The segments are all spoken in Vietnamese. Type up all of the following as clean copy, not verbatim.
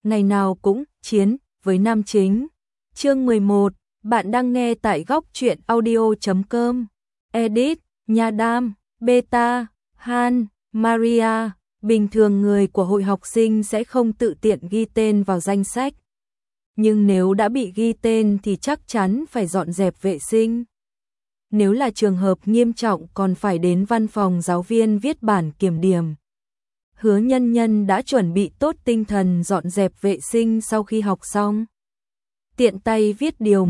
ngày nào cũng chiến với nam chính. Chương 11, bạn đang nghe tại góc truyện audio.com. Edit, Nha Đam, Beta, Han, Maria. Bình thường người của hội học sinh sẽ không tự tiện ghi tên vào danh sách. Nhưng nếu đã bị ghi tên thì chắc chắn phải dọn dẹp vệ sinh. Nếu là trường hợp nghiêm trọng còn phải đến văn phòng giáo viên viết bản kiểm điểm. Hứa Nhân Nhân đã chuẩn bị tốt tinh thần dọn dẹp vệ sinh sau khi học xong. Tiện tay viết điều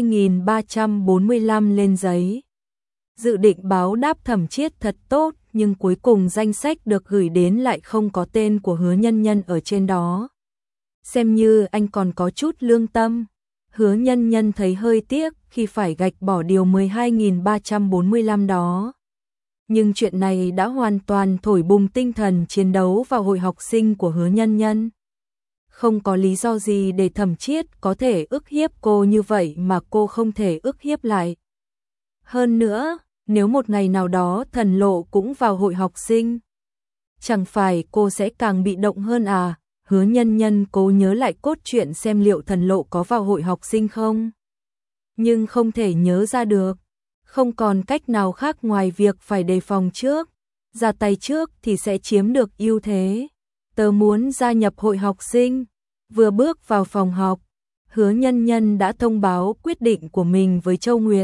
12.345 lên giấy. Dự định báo đáp Thẩm Chiết thật tốt, nhưng cuối cùng danh sách được gửi đến lại không có tên của Hứa Nhân Nhân ở trên đó. Xem như anh còn có chút lương tâm. Hứa Nhân Nhân thấy hơi tiếc khi phải gạch bỏ điều 12.345 đó. Nhưng chuyện này đã hoàn toàn thổi bùng tinh thần chiến đấu vào hội học sinh của Hứa Nhân Nhân. Không có lý do gì để Thẩm Chiết có thể ức hiếp cô như vậy mà cô không thể ức hiếp lại. Hơn nữa, nếu một ngày nào đó Thần Lộ cũng vào hội học sinh, chẳng phải cô sẽ càng bị động hơn à? Hứa Nhân Nhân cố nhớ lại cốt truyện xem liệu Thần Lộ có vào hội học sinh không. Nhưng không thể nhớ ra được. Không còn cách nào khác ngoài việc phải đề phòng trước. Ra tay trước thì sẽ chiếm được ưu thế. Tớ muốn gia nhập hội học sinh. Vừa bước vào phòng học, Hứa Nhân Nhân đã thông báo quyết định của mình với Châu Nguyệt.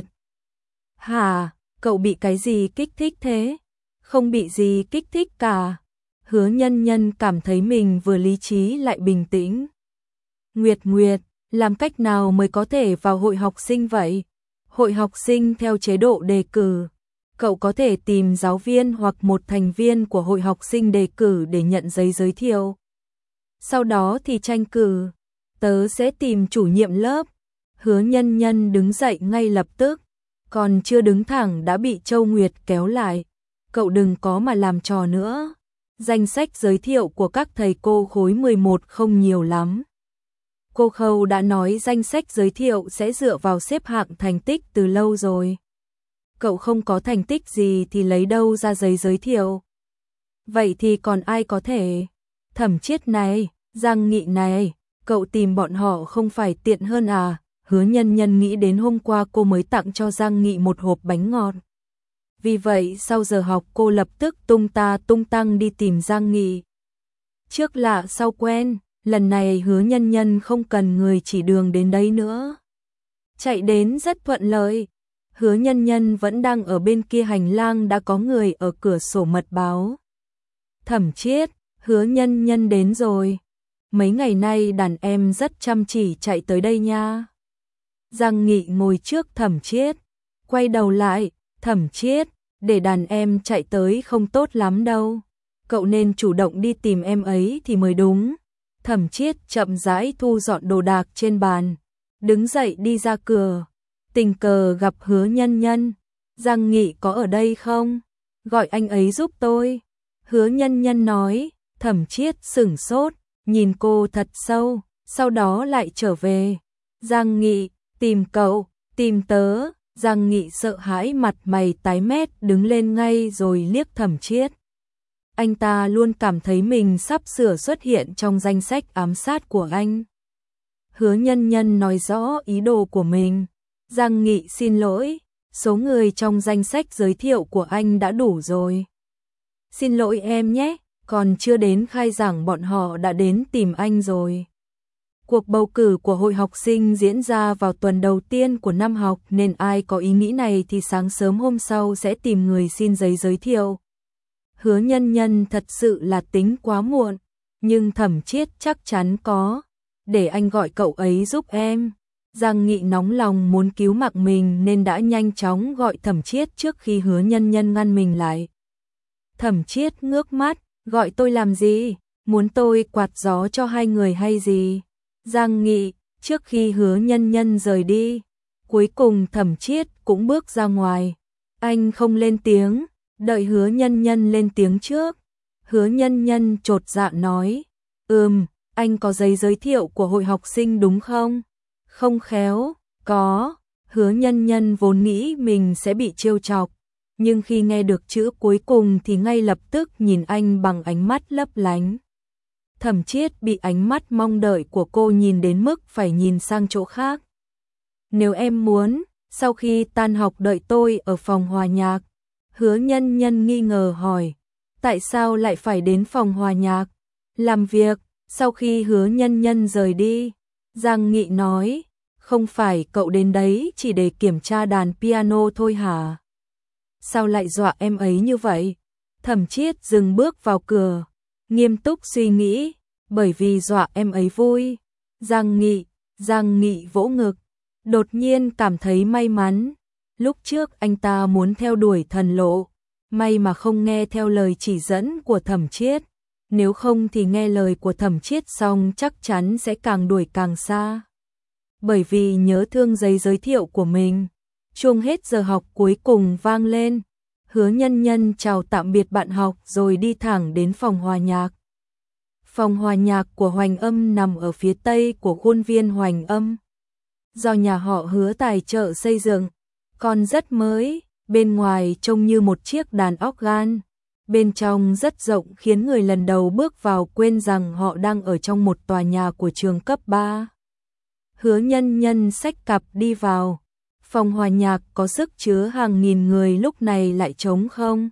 Hả, cậu bị cái gì kích thích thế? Không bị gì kích thích cả. Hứa Nhân Nhân cảm thấy mình vừa lý trí lại bình tĩnh. Nguyệt, làm cách nào mới có thể vào hội học sinh vậy? Hội học sinh theo chế độ đề cử. Cậu có thể tìm giáo viên hoặc một thành viên của hội học sinh đề cử để nhận giấy giới thiệu. Sau đó thì tranh cử. Tớ sẽ tìm chủ nhiệm lớp. Hứa Nhân Nhân đứng dậy ngay lập tức. Còn chưa đứng thẳng đã bị Châu Nguyệt kéo lại. Cậu đừng có mà làm trò nữa. Danh sách giới thiệu của các thầy cô khối 11 không nhiều lắm. Cô Khâu đã nói danh sách giới thiệu sẽ dựa vào xếp hạng thành tích từ lâu rồi. Cậu không có thành tích gì thì lấy đâu ra giấy giới thiệu. Vậy thì còn ai có thể? Thẩm Chiết này, Giang Nghị này, cậu tìm bọn họ không phải tiện hơn à? Hứa Nhân Nhân nghĩ đến hôm qua cô mới tặng cho Giang Nghị một hộp bánh ngọt. Vì vậy sau giờ học cô lập tức tung ta tung tăng đi tìm Giang Nghị. Trước lạ sau quen, lần này Hứa Nhân Nhân không cần người chỉ đường đến đấy nữa. Chạy đến rất thuận lợi. Hứa Nhân Nhân vẫn đang ở bên kia hành lang đã có người ở cửa sổ mật báo. Thẩm Chiết, Hứa Nhân Nhân đến rồi. Mấy ngày nay đàn em rất chăm chỉ chạy tới đây nha. Giang Nghị ngồi trước Thẩm Chiết, quay đầu lại, Thẩm Chiết, để đàn em chạy tới không tốt lắm đâu. Cậu nên chủ động đi tìm em ấy thì mới đúng. Thẩm Chiết chậm rãi thu dọn đồ đạc trên bàn, đứng dậy đi ra cửa. Tình cờ gặp Hứa Nhân Nhân. Giang Nghị có ở đây không? Gọi anh ấy giúp tôi. Hứa Nhân Nhân nói. Thẩm Chiết sửng sốt, nhìn cô thật sâu, sau đó lại trở về. Giang Nghị, tìm cậu, tìm tớ. Giang Nghị sợ hãi mặt mày tái mét đứng lên ngay rồi liếc Thẩm Chiết. Anh ta luôn cảm thấy mình sắp sửa xuất hiện trong danh sách ám sát của anh. Hứa Nhân Nhân nói rõ ý đồ của mình. Giang Nghị xin lỗi, số người trong danh sách giới thiệu của anh đã đủ rồi. Xin lỗi em nhé, còn chưa đến khai giảng bọn họ đã đến tìm anh rồi. Cuộc bầu cử của hội học sinh diễn ra vào tuần đầu tiên của năm học nên ai có ý nghĩ này thì sáng sớm hôm sau sẽ tìm người xin giấy giới thiệu. Hứa Nhân Nhân thật sự là tính quá muộn, nhưng Thẩm Chiết chắc chắn có. Để anh gọi cậu ấy giúp em. Giang Nghị nóng lòng muốn cứu mạng mình nên đã nhanh chóng gọi Thẩm Chiết trước khi Hứa Nhân Nhân ngăn mình lại. Thẩm Chiết ngước mắt, gọi tôi làm gì? Muốn tôi quạt gió cho hai người hay gì? Giang Nghị, trước khi Hứa Nhân Nhân rời đi, cuối cùng Thẩm Chiết cũng bước ra ngoài. Anh không lên tiếng, đợi Hứa Nhân Nhân lên tiếng trước. Hứa Nhân Nhân chột dạ nói, anh có giấy giới thiệu của hội học sinh đúng không? Không khéo, có. Hứa Nhân Nhân vốn nghĩ mình sẽ bị trêu chọc, nhưng khi nghe được chữ cuối cùng thì ngay lập tức nhìn anh bằng ánh mắt lấp lánh. Thẩm Chiết bị ánh mắt mong đợi của cô nhìn đến mức phải nhìn sang chỗ khác. Nếu em muốn, sau khi tan học đợi tôi ở phòng hòa nhạc. Hứa Nhân Nhân nghi ngờ hỏi, tại sao lại phải đến phòng hòa nhạc? Làm việc. Sau khi Hứa Nhân Nhân rời đi, Giang Nghị nói, không phải cậu đến đấy chỉ để kiểm tra đàn piano thôi hả? Sao lại dọa em ấy như vậy? Thẩm Chiết dừng bước vào cửa, nghiêm túc suy nghĩ, bởi vì dọa em ấy vui. Giang Nghị vỗ ngực, đột nhiên cảm thấy may mắn. Lúc trước anh ta muốn theo đuổi thần lộ, may mà không nghe theo lời chỉ dẫn của Thẩm Chiết. Nếu không thì nghe lời của Thẩm Chiết xong chắc chắn sẽ càng đuổi càng xa. Bởi vì nhớ thương giấy giới thiệu của mình, chuông hết giờ học cuối cùng vang lên. Hứa Nhân Nhân chào tạm biệt bạn học rồi đi thẳng đến phòng hòa nhạc. Phòng hòa nhạc của Hoành Âm nằm ở phía tây của khuôn viên Hoành Âm. Do nhà họ Hứa tài trợ xây dựng, còn rất mới, bên ngoài trông như một chiếc đàn organ. Bên trong rất rộng khiến người lần đầu bước vào quên rằng họ đang ở trong một tòa nhà của trường cấp 3. Hứa Nhân Nhân xách cặp đi vào. Phòng hòa nhạc có sức chứa hàng nghìn người lúc này lại trống không.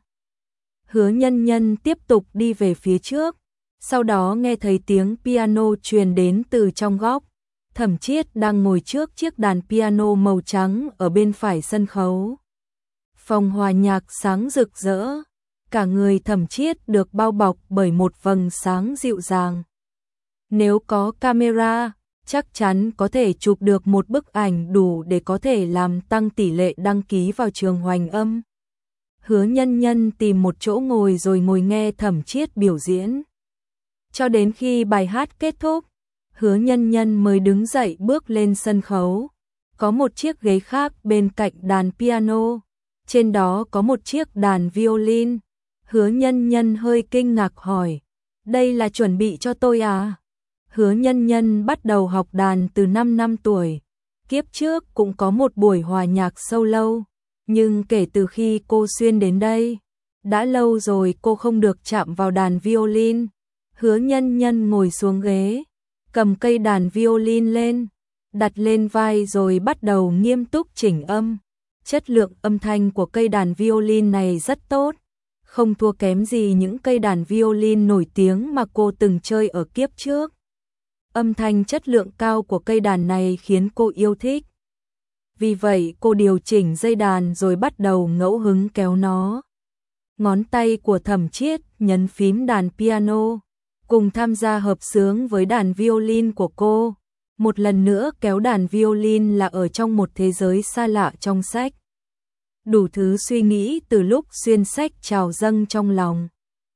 Hứa Nhân Nhân tiếp tục đi về phía trước. Sau đó nghe thấy tiếng piano truyền đến từ trong góc. Thẩm Chiết đang ngồi trước chiếc đàn piano màu trắng ở bên phải sân khấu. Phòng hòa nhạc sáng rực rỡ. Cả người Thẩm Chiết được bao bọc bởi một vầng sáng dịu dàng. Nếu có camera, chắc chắn có thể chụp được một bức ảnh đủ để có thể làm tăng tỷ lệ đăng ký vào trường Hoành Âm. Hứa Nhân Nhân tìm một chỗ ngồi rồi ngồi nghe Thẩm Chiết biểu diễn. Cho đến khi bài hát kết thúc, Hứa Nhân Nhân mới đứng dậy bước lên sân khấu. Có một chiếc ghế khác bên cạnh đàn piano, trên đó có một chiếc đàn violin. Hứa Nhân Nhân hơi kinh ngạc hỏi, đây là chuẩn bị cho tôi à? Hứa Nhân Nhân bắt đầu học đàn từ 5 năm tuổi. Kiếp trước cũng có một buổi hòa nhạc sâu lâu, nhưng kể từ khi cô xuyên đến đây, đã lâu rồi cô không được chạm vào đàn violin. Hứa Nhân Nhân ngồi xuống ghế, cầm cây đàn violin lên, đặt lên vai rồi bắt đầu nghiêm túc chỉnh âm. Chất lượng âm thanh của cây đàn violin này rất tốt, không thua kém gì những cây đàn violin nổi tiếng mà cô từng chơi ở kiếp trước. Âm thanh chất lượng cao của cây đàn này khiến cô yêu thích. Vì vậy cô điều chỉnh dây đàn rồi bắt đầu ngẫu hứng kéo nó. Ngón tay của Thẩm Chiết nhấn phím đàn piano, cùng tham gia hợp xướng với đàn violin của cô. Một lần nữa kéo đàn violin là ở trong một thế giới xa lạ trong sách. Đủ thứ suy nghĩ từ lúc xuyên sách trào dâng trong lòng,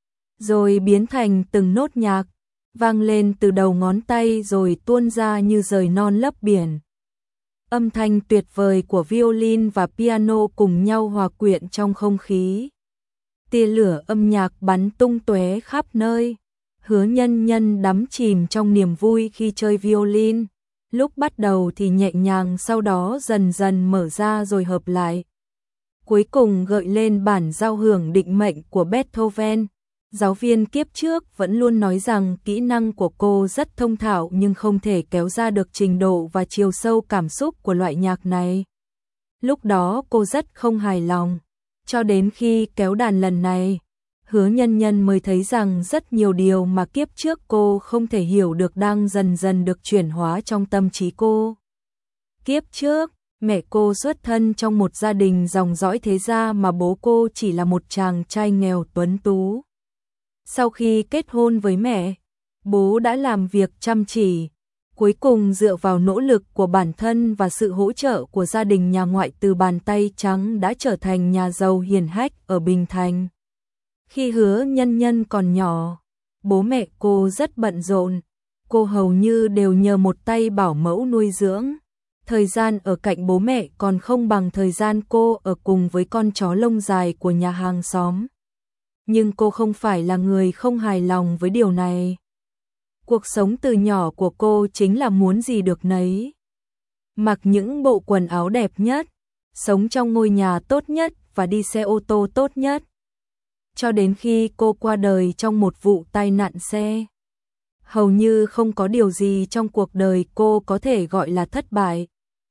rồi biến thành từng nốt nhạc, vang lên từ đầu ngón tay rồi tuôn ra như rời non lấp biển. Âm thanh tuyệt vời của violin và piano cùng nhau hòa quyện trong không khí. Tia lửa âm nhạc bắn tung tóe khắp nơi. Hứa Nhân Nhân đắm chìm trong niềm vui khi chơi violin. Lúc bắt đầu thì nhẹ nhàng, sau đó dần dần mở ra rồi hợp lại. Cuối cùng gợi lên bản giao hưởng định mệnh của Beethoven. Giáo viên kiếp trước vẫn luôn nói rằng kỹ năng của cô rất thông thạo nhưng không thể kéo ra được trình độ và chiều sâu cảm xúc của loại nhạc này. Lúc đó cô rất không hài lòng. Cho đến khi kéo đàn lần này, Hứa Nhân Nhân mới thấy rằng rất nhiều điều mà kiếp trước cô không thể hiểu được đang dần dần được chuyển hóa trong tâm trí cô. Kiếp trước, mẹ cô xuất thân trong một gia đình dòng dõi thế gia mà bố cô chỉ là một chàng trai nghèo tuấn tú. Sau khi kết hôn với mẹ, bố đã làm việc chăm chỉ, cuối cùng dựa vào nỗ lực của bản thân và sự hỗ trợ của gia đình nhà ngoại từ bàn tay trắng đã trở thành nhà giàu hiển hách ở Bình Thành. Khi Hứa Nhân Nhân còn nhỏ, bố mẹ cô rất bận rộn, cô hầu như đều nhờ một tay bảo mẫu nuôi dưỡng. Thời gian ở cạnh bố mẹ còn không bằng thời gian cô ở cùng với con chó lông dài của nhà hàng xóm. Nhưng cô không phải là người không hài lòng với điều này. Cuộc sống từ nhỏ của cô chính là muốn gì được nấy. Mặc những bộ quần áo đẹp nhất, sống trong ngôi nhà tốt nhất và đi xe ô tô tốt nhất. Cho đến khi cô qua đời trong một vụ tai nạn xe. hầu như không có điều gì trong cuộc đời cô có thể gọi là thất bại.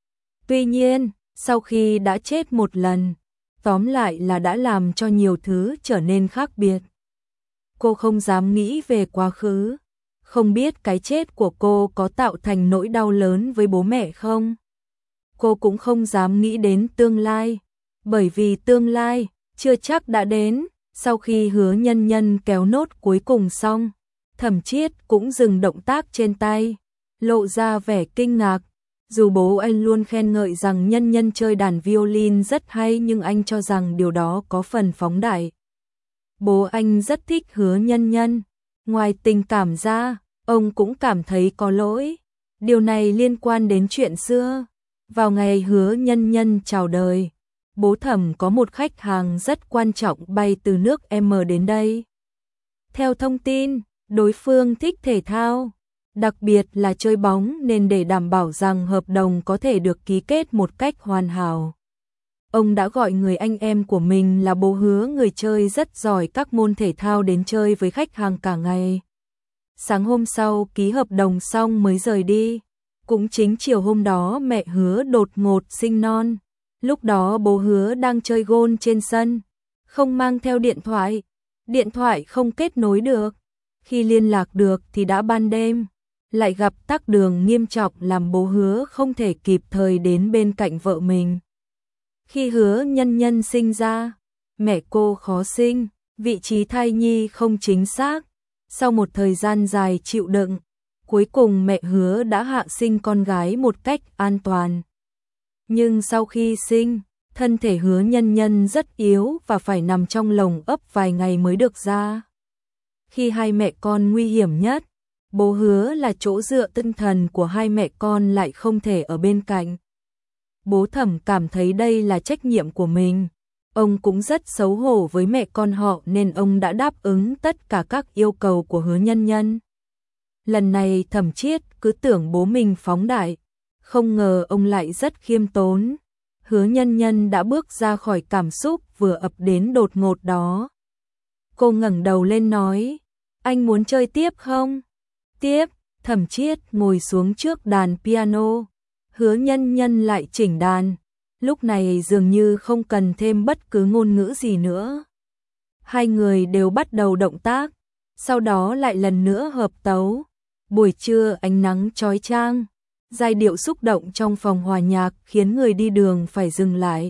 Tuy nhiên, sau khi đã chết một lần, tóm lại là đã làm cho nhiều thứ trở nên khác biệt. Cô không dám nghĩ về quá khứ, không biết cái chết của cô có tạo thành nỗi đau lớn với bố mẹ không. Cô cũng không dám nghĩ đến tương lai, bởi vì tương lai chưa chắc đã đến. Sau khi Hứa Nhân Nhân kéo nốt cuối cùng xong, Thẩm Chiết cũng dừng động tác trên tay, lộ ra vẻ kinh ngạc. Dù bố anh luôn khen ngợi rằng Nhân Nhân chơi đàn violin rất hay, nhưng anh cho rằng điều đó có phần phóng đại. Bố anh rất thích Hứa Nhân Nhân, ngoài tình cảm ra, ông cũng cảm thấy có lỗi. Điều này liên quan đến chuyện xưa. Vào ngày Hứa Nhân Nhân chào đời, bố Thẩm có một khách hàng rất quan trọng bay từ nước M đến đây. Theo thông tin, đối phương thích thể thao, đặc biệt là chơi bóng, nên để đảm bảo rằng hợp đồng có thể được ký kết một cách hoàn hảo, ông đã gọi người anh em của mình là bố Hứa, người chơi rất giỏi các môn thể thao, đến chơi với khách hàng cả ngày. Sáng hôm sau ký hợp đồng xong mới rời đi. Cũng chính chiều hôm đó mẹ Hứa đột ngột sinh non. Lúc đó bố Hứa đang chơi gôn trên sân, không mang theo điện thoại không kết nối được. Khi liên lạc được thì đã ban đêm, lại gặp tắc đường nghiêm trọng làm bố Hứa không thể kịp thời đến bên cạnh vợ mình. Khi Hứa Nhân Nhân sinh ra, mẹ cô khó sinh, vị trí thai nhi không chính xác. Sau một thời gian dài chịu đựng, cuối cùng mẹ Hứa đã hạ sinh con gái một cách an toàn. Nhưng sau khi sinh, thân thể Hứa Nhân Nhân rất yếu và phải nằm trong lồng ấp vài ngày mới được ra. Khi hai mẹ con nguy hiểm nhất, bố Hứa là chỗ dựa tinh thần của hai mẹ con lại không thể ở bên cạnh. Bố Thẩm cảm thấy đây là trách nhiệm của mình. Ông cũng rất xấu hổ với mẹ con họ nên ông đã đáp ứng tất cả các yêu cầu của Hứa Nhân Nhân. Lần này Thẩm Chiết cứ tưởng bố mình phóng đại, không ngờ ông lại rất khiêm tốn. Hứa Nhân Nhân đã bước ra khỏi cảm xúc vừa ập đến đột ngột đó. Cô ngẩng đầu lên nói, anh muốn chơi tiếp không? Tiếp. Thẩm Chiết ngồi xuống trước đàn piano. Hứa Nhân Nhân lại chỉnh đàn. Lúc này dường như không cần thêm bất cứ ngôn ngữ gì nữa. Hai người đều bắt đầu động tác, sau đó lại lần nữa hợp tấu. Buổi trưa ánh nắng chói chang, giai điệu xúc động trong phòng hòa nhạc khiến người đi đường phải dừng lại.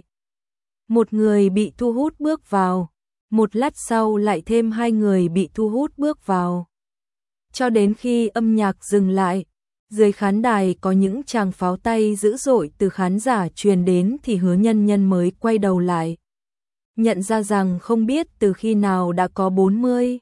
Một người bị thu hút bước vào, một lát sau lại thêm hai người bị thu hút bước vào. Cho đến khi âm nhạc dừng lại, dưới khán đài có những tràng pháo tay dữ dội từ khán giả truyền đến thì Hứa Nhân Nhân mới quay đầu lại. Nhận ra rằng không biết từ khi nào đã có 40,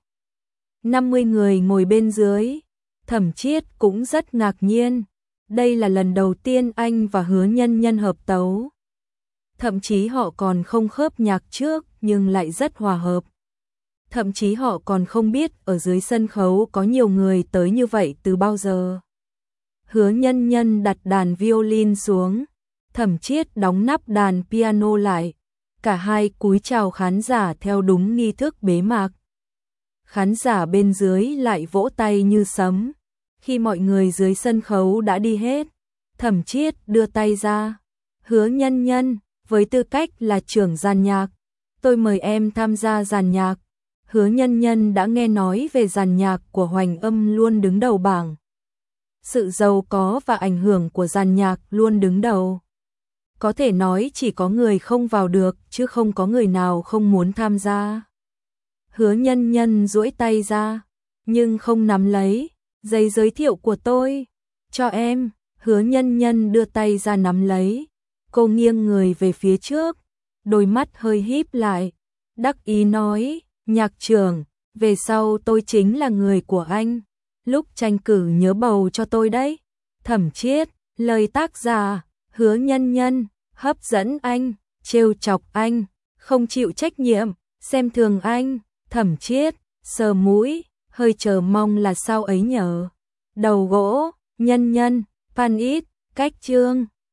50 người ngồi bên dưới. Thẩm Chiết cũng rất ngạc nhiên. Đây là lần đầu tiên anh và Hứa Nhân Nhân hợp tấu. Thậm chí họ còn không khớp nhạc trước nhưng lại rất hòa hợp. Thậm chí họ còn không biết ở dưới sân khấu có nhiều người tới như vậy từ bao giờ. Hứa Nhân Nhân đặt đàn violin xuống, Thẩm Chiết đóng nắp đàn piano lại. Cả hai cúi chào khán giả theo đúng nghi thức bế mạc. Khán giả bên dưới lại vỗ tay như sấm. Khi mọi người dưới sân khấu đã đi hết, Thẩm Chiết đưa tay ra. Hứa Nhân Nhân, với tư cách là trưởng dàn nhạc, tôi mời em tham gia dàn nhạc. Hứa Nhân Nhân đã nghe nói về dàn nhạc của Hoành Âm luôn đứng đầu bảng. Sự giàu có và ảnh hưởng của dàn nhạc luôn đứng đầu. Có thể nói chỉ có người không vào được chứ không có người nào không muốn tham gia. Hứa Nhân Nhân duỗi tay ra, nhưng không nắm lấy. Giấy giới thiệu của tôi, cho em. Hứa Nhân Nhân đưa tay ra nắm lấy. Cô nghiêng người về phía trước, đôi mắt hơi híp lại, đắc ý nói, nhạc trưởng, về sau tôi chính là người của anh. Lúc tranh cử nhớ bầu cho tôi đấy. Thẩm Chiết, lời tác giả, Hứa Nhân Nhân, hấp dẫn anh, trêu chọc anh, không chịu trách nhiệm, xem thường anh. Thẩm Chiết, sờ mũi, hơi chờ mong là sao ấy nhở. Đầu gỗ, Nhân Nhân, pan ít, cách chương.